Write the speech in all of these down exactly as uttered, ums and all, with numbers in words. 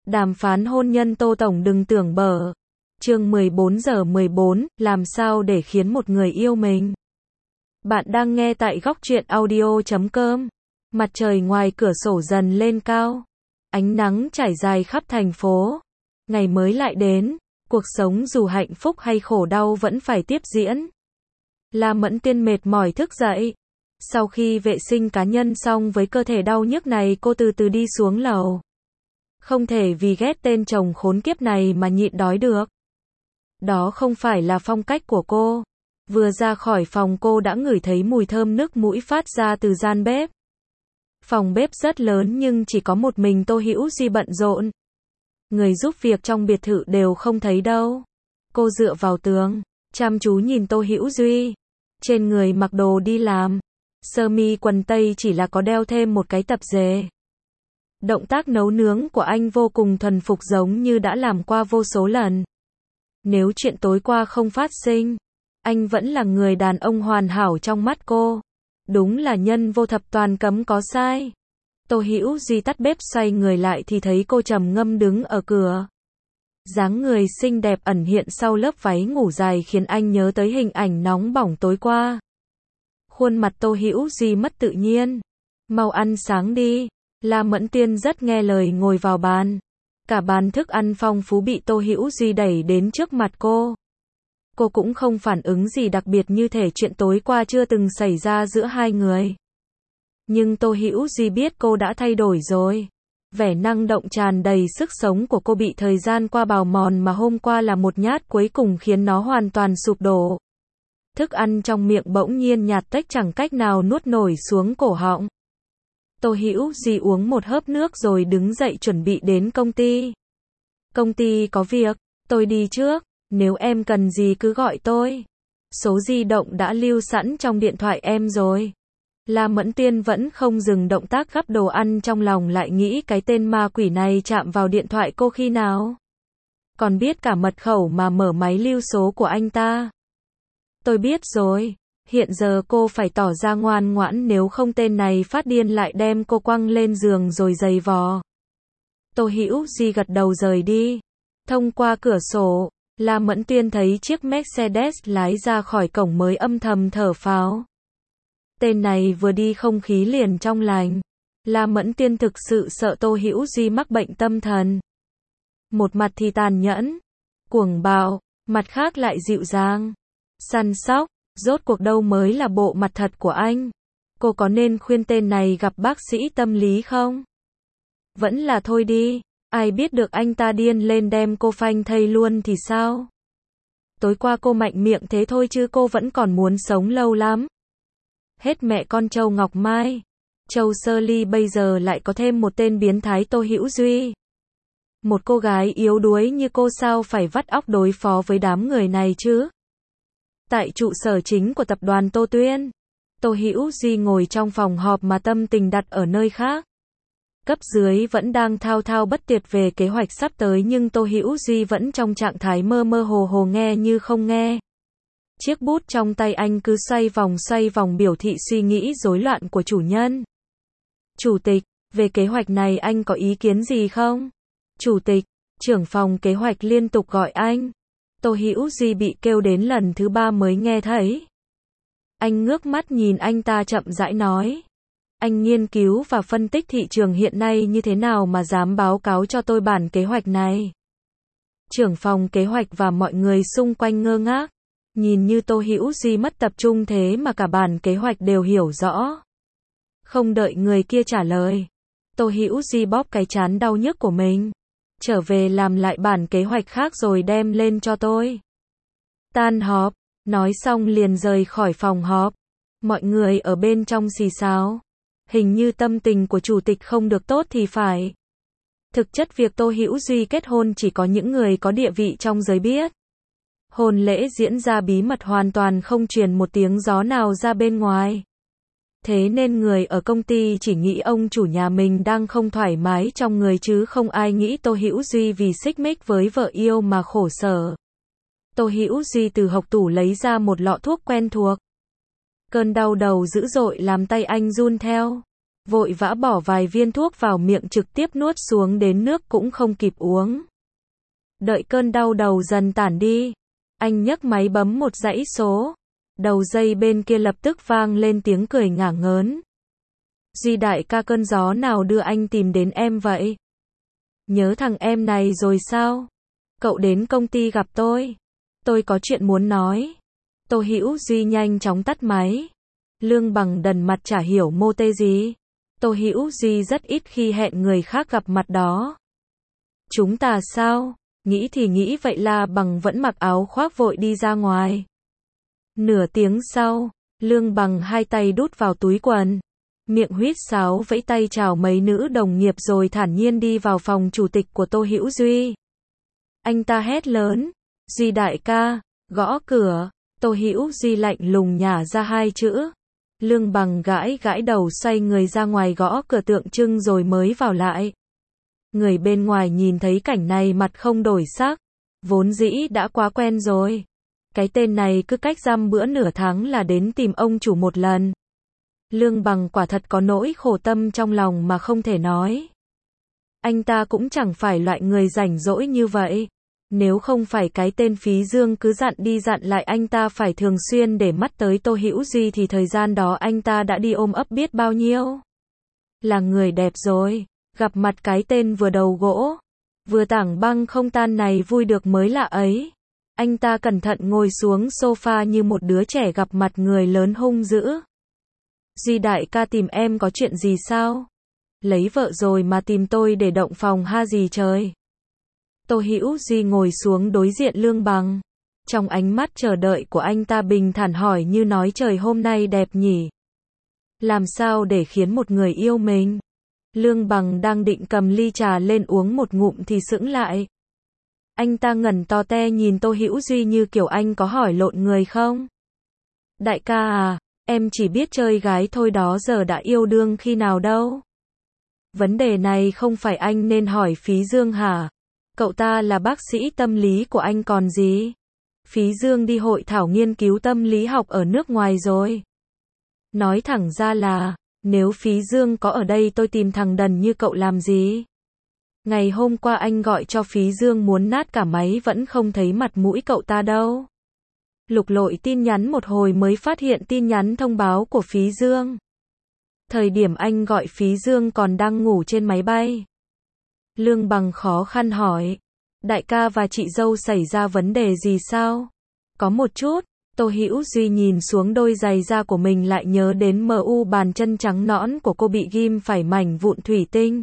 Đàm phán hôn nhân Tô Tổng đừng tưởng bở. Chương mười bốn giờ mười bốn, làm sao để khiến một người yêu mình. Bạn đang nghe tại góc truyện audio chấm com. Mặt trời ngoài cửa sổ dần lên cao. Ánh nắng trải dài khắp thành phố. Ngày mới lại đến, cuộc sống dù hạnh phúc hay khổ đau vẫn phải tiếp diễn. La Mẫn Tiên mệt mỏi thức dậy. Sau khi vệ sinh cá nhân xong với cơ thể đau nhức này, cô từ từ đi xuống lầu. Không thể vì ghét tên chồng khốn kiếp này mà nhịn đói được. Đó không phải là phong cách của cô. Vừa ra khỏi phòng cô đã ngửi thấy mùi thơm nước mũi phát ra từ gian bếp. Phòng bếp rất lớn nhưng chỉ có một mình Tô Hữu Duy bận rộn. Người giúp việc trong biệt thự đều không thấy đâu. Cô dựa vào tường, chăm chú nhìn Tô Hữu Duy. Trên người mặc đồ đi làm, sơ mi quần tây, chỉ là có đeo thêm một cái tập dề. Động tác nấu nướng của anh vô cùng thuần phục, giống như đã làm qua vô số lần. Nếu chuyện tối qua không phát sinh, anh vẫn là người đàn ông hoàn hảo trong mắt cô. Đúng là nhân vô thập toàn cấm có sai. Tô Hữu Duy tắt bếp xoay người lại thì thấy cô trầm ngâm đứng ở cửa. Dáng người xinh đẹp ẩn hiện sau lớp váy ngủ dài khiến anh nhớ tới hình ảnh nóng bỏng tối qua. Khuôn mặt Tô Hữu Duy mất tự nhiên. Mau ăn sáng đi. La Mẫn Tiên rất nghe lời ngồi vào bàn. Cả bàn thức ăn phong phú bị Tô Hữu Duy đẩy đến trước mặt cô. Cô cũng không phản ứng gì đặc biệt, như thể chuyện tối qua chưa từng xảy ra giữa hai người. Nhưng Tô Hữu Duy biết cô đã thay đổi rồi. Vẻ năng động tràn đầy sức sống của cô bị thời gian qua bào mòn, mà hôm qua là một nhát cuối cùng khiến nó hoàn toàn sụp đổ. Thức ăn trong miệng bỗng nhiên nhạt tách, chẳng cách nào nuốt nổi xuống cổ họng. Tô Hữu Duy uống một hớp nước rồi đứng dậy chuẩn bị đến công ty. Công ty có việc, tôi đi trước, nếu em cần gì cứ gọi tôi. Số di động đã lưu sẵn trong điện thoại em rồi. La Mẫn Tiên vẫn không dừng động tác gắp đồ ăn, trong lòng lại nghĩ cái tên ma quỷ này chạm vào điện thoại cô khi nào. Còn biết cả mật khẩu mà mở máy lưu số của anh ta. Tôi biết rồi. Hiện giờ cô phải tỏ ra ngoan ngoãn, nếu không tên này phát điên lại đem cô quăng lên giường rồi giày vò. Tô Hữu Duy gật đầu rời đi. Thông qua cửa sổ, La Mẫn Tiên thấy chiếc Mercedes lái ra khỏi cổng mới âm thầm thở phào. Tên này vừa đi không khí liền trong lành. La Mẫn Tiên thực sự sợ Tô Hữu Duy mắc bệnh tâm thần. Một mặt thì tàn nhẫn, cuồng bạo, mặt khác lại dịu dàng, săn sóc. Rốt cuộc đâu mới là bộ mặt thật của anh? Cô có nên khuyên tên này gặp bác sĩ tâm lý không? Vẫn là thôi đi, ai biết được anh ta điên lên đem cô phanh thây luôn thì sao? Tối qua cô mạnh miệng thế thôi chứ cô vẫn còn muốn sống lâu lắm. Hết mẹ con Châu Ngọc Mai, Châu Sơ Ly, bây giờ lại có thêm một tên biến thái Tô Hữu Duy. Một cô gái yếu đuối như cô sao phải vắt óc đối phó với đám người này chứ? Tại trụ sở chính của tập đoàn Tô Tuyên, Tô Hữu Duy ngồi trong phòng họp mà tâm tình đặt ở nơi khác. Cấp dưới vẫn đang thao thao bất tuyệt về kế hoạch sắp tới, nhưng Tô Hữu Duy vẫn trong trạng thái mơ mơ hồ hồ, nghe như không nghe. Chiếc bút trong tay anh cứ xoay vòng xoay vòng, biểu thị suy nghĩ rối loạn của chủ nhân. Chủ tịch, về kế hoạch này anh có ý kiến gì không? Chủ tịch, trưởng phòng kế hoạch liên tục gọi anh. Tô Hữu Duy bị kêu đến lần thứ ba mới nghe thấy. Anh ngước mắt nhìn anh ta chậm rãi nói. Anh nghiên cứu và phân tích thị trường hiện nay như thế nào mà dám báo cáo cho tôi bản kế hoạch này? Trưởng phòng kế hoạch và mọi người xung quanh ngơ ngác. Nhìn như Tô Hữu Duy mất tập trung thế mà cả bản kế hoạch đều hiểu rõ. Không đợi người kia trả lời, Tô Hữu Duy bóp cái trán đau nhức của mình. Trở về làm lại bản kế hoạch khác rồi đem lên cho tôi. Tan họp, nói xong liền rời khỏi phòng họp. Mọi người ở bên trong xì xào. Hình như tâm tình của chủ tịch không được tốt thì phải. Thực chất việc Tô Hữu Duy kết hôn chỉ có những người có địa vị trong giới biết. Hôn lễ diễn ra bí mật, hoàn toàn không truyền một tiếng gió nào ra bên ngoài. Thế nên người ở công ty chỉ nghĩ ông chủ nhà mình đang không thoải mái trong người, chứ không ai nghĩ Tô Hữu Duy vì xích mích với vợ yêu mà khổ sở. Tô Hữu Duy từ hộc tủ lấy ra một lọ thuốc quen thuộc. Cơn đau đầu dữ dội làm tay anh run theo. vội vã bỏ vài viên thuốc vào miệng trực tiếp nuốt xuống đến nước cũng không kịp uống. Đợi cơn đau đầu dần tản đi, anh nhấc máy bấm một dãy số. Đầu dây bên kia lập tức vang lên tiếng cười ngả ngớn. Duy đại ca, cơn gió nào đưa anh tìm đến em vậy? Nhớ thằng em này rồi sao? Cậu đến công ty gặp tôi. Tôi có chuyện muốn nói. Tô Hữu Duy nhanh chóng tắt máy. Lương Bằng đần mặt chả hiểu mô tê gì. Tô Hữu Duy rất ít khi hẹn người khác gặp mặt đó. Chúng ta sao? Nghĩ thì nghĩ vậy là Bằng vẫn mặc áo khoác vội đi ra ngoài. Nửa tiếng sau, Lương Bằng hai tay đút vào túi quần, miệng huýt sáo vẫy tay chào mấy nữ đồng nghiệp rồi thản nhiên đi vào phòng chủ tịch của Tô Hữu Duy. Anh ta hét lớn, Duy đại ca, gõ cửa. Tô Hữu Duy lạnh lùng nhả ra hai chữ. Lương Bằng gãi gãi đầu xoay người ra ngoài gõ cửa tượng trưng rồi mới vào lại. Người bên ngoài nhìn thấy cảnh này mặt không đổi sắc, vốn dĩ đã quá quen rồi. Cái tên này cứ cách dăm bữa nửa tháng là đến tìm ông chủ một lần. Lương Bằng quả thật có nỗi khổ tâm trong lòng mà không thể nói. Anh ta cũng chẳng phải loại người rảnh rỗi như vậy. Nếu không phải cái tên Phí Dương cứ dặn đi dặn lại anh ta phải thường xuyên để mắt tới Tô Hữu Duy thì thời gian đó anh ta đã đi ôm ấp biết bao nhiêu. Là người đẹp rồi, gặp mặt cái tên vừa đầu gỗ, vừa tảng băng không tan này vui được mới lạ ấy. Anh ta cẩn thận ngồi xuống sofa như một đứa trẻ gặp mặt người lớn hung dữ. Duy đại ca, tìm em có chuyện gì sao? Lấy vợ rồi mà tìm tôi để động phòng ha gì trời? Tô Hữu Duy ngồi xuống đối diện Lương Bằng. Trong ánh mắt chờ đợi của anh ta bình thản hỏi như nói trời hôm nay đẹp nhỉ? Làm sao để khiến một người yêu mình? Lương Bằng đang định cầm ly trà lên uống một ngụm thì sững lại. Anh ta ngẩn to te nhìn Tô Hữu Duy như kiểu anh có hỏi lộn người không? Đại ca à, em chỉ biết chơi gái thôi đó, giờ đã yêu đương khi nào đâu? Vấn đề này không phải anh nên hỏi Phí Dương hả? Cậu ta là bác sĩ tâm lý của anh còn gì? Phí Dương đi hội thảo nghiên cứu tâm lý học ở nước ngoài rồi. Nói thẳng ra là, nếu Phí Dương có ở đây tôi tìm thằng đần như cậu làm gì? Ngày hôm qua anh gọi cho Phí Dương muốn nát cả máy vẫn không thấy mặt mũi cậu ta đâu. Lục lội tin nhắn một hồi mới phát hiện tin nhắn thông báo của Phí Dương. Thời điểm anh gọi Phí Dương còn đang ngủ trên máy bay. Lương Bằng khó khăn hỏi, đại ca và chị dâu xảy ra vấn đề gì sao? Có một chút. Tô Hữu Duy nhìn xuống đôi giày da của mình lại nhớ đến em u bàn chân trắng nõn của cô bị ghim phải mảnh vụn thủy tinh.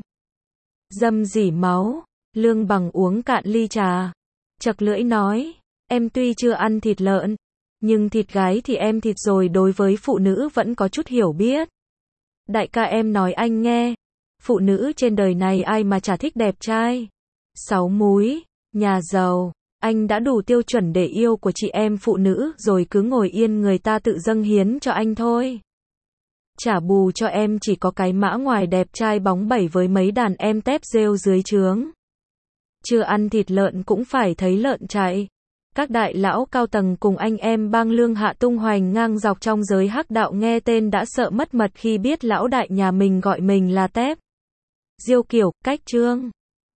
Dâm dỉ máu. Lương Bằng uống cạn ly trà, chật lưỡi nói, em tuy chưa ăn thịt lợn, nhưng thịt gái thì em thịt rồi, đối với phụ nữ vẫn có chút hiểu biết. Đại ca em nói anh nghe, phụ nữ trên đời này ai mà chả thích đẹp trai, sáu múi, nhà giàu. Anh đã đủ tiêu chuẩn để yêu của chị em phụ nữ rồi, cứ ngồi yên người ta tự dâng hiến cho anh thôi. Trả bù cho em chỉ có cái mã ngoài đẹp trai bóng bẩy với mấy đàn em tép rêu dưới trướng. Chưa ăn thịt lợn cũng phải thấy lợn chạy. Các đại lão cao tầng cùng anh em bang lương hạ tung hoành ngang dọc trong giới hắc đạo nghe tên đã sợ mất mật khi biết lão đại nhà mình gọi mình là tép. Diêu Kiều, Cách Trương.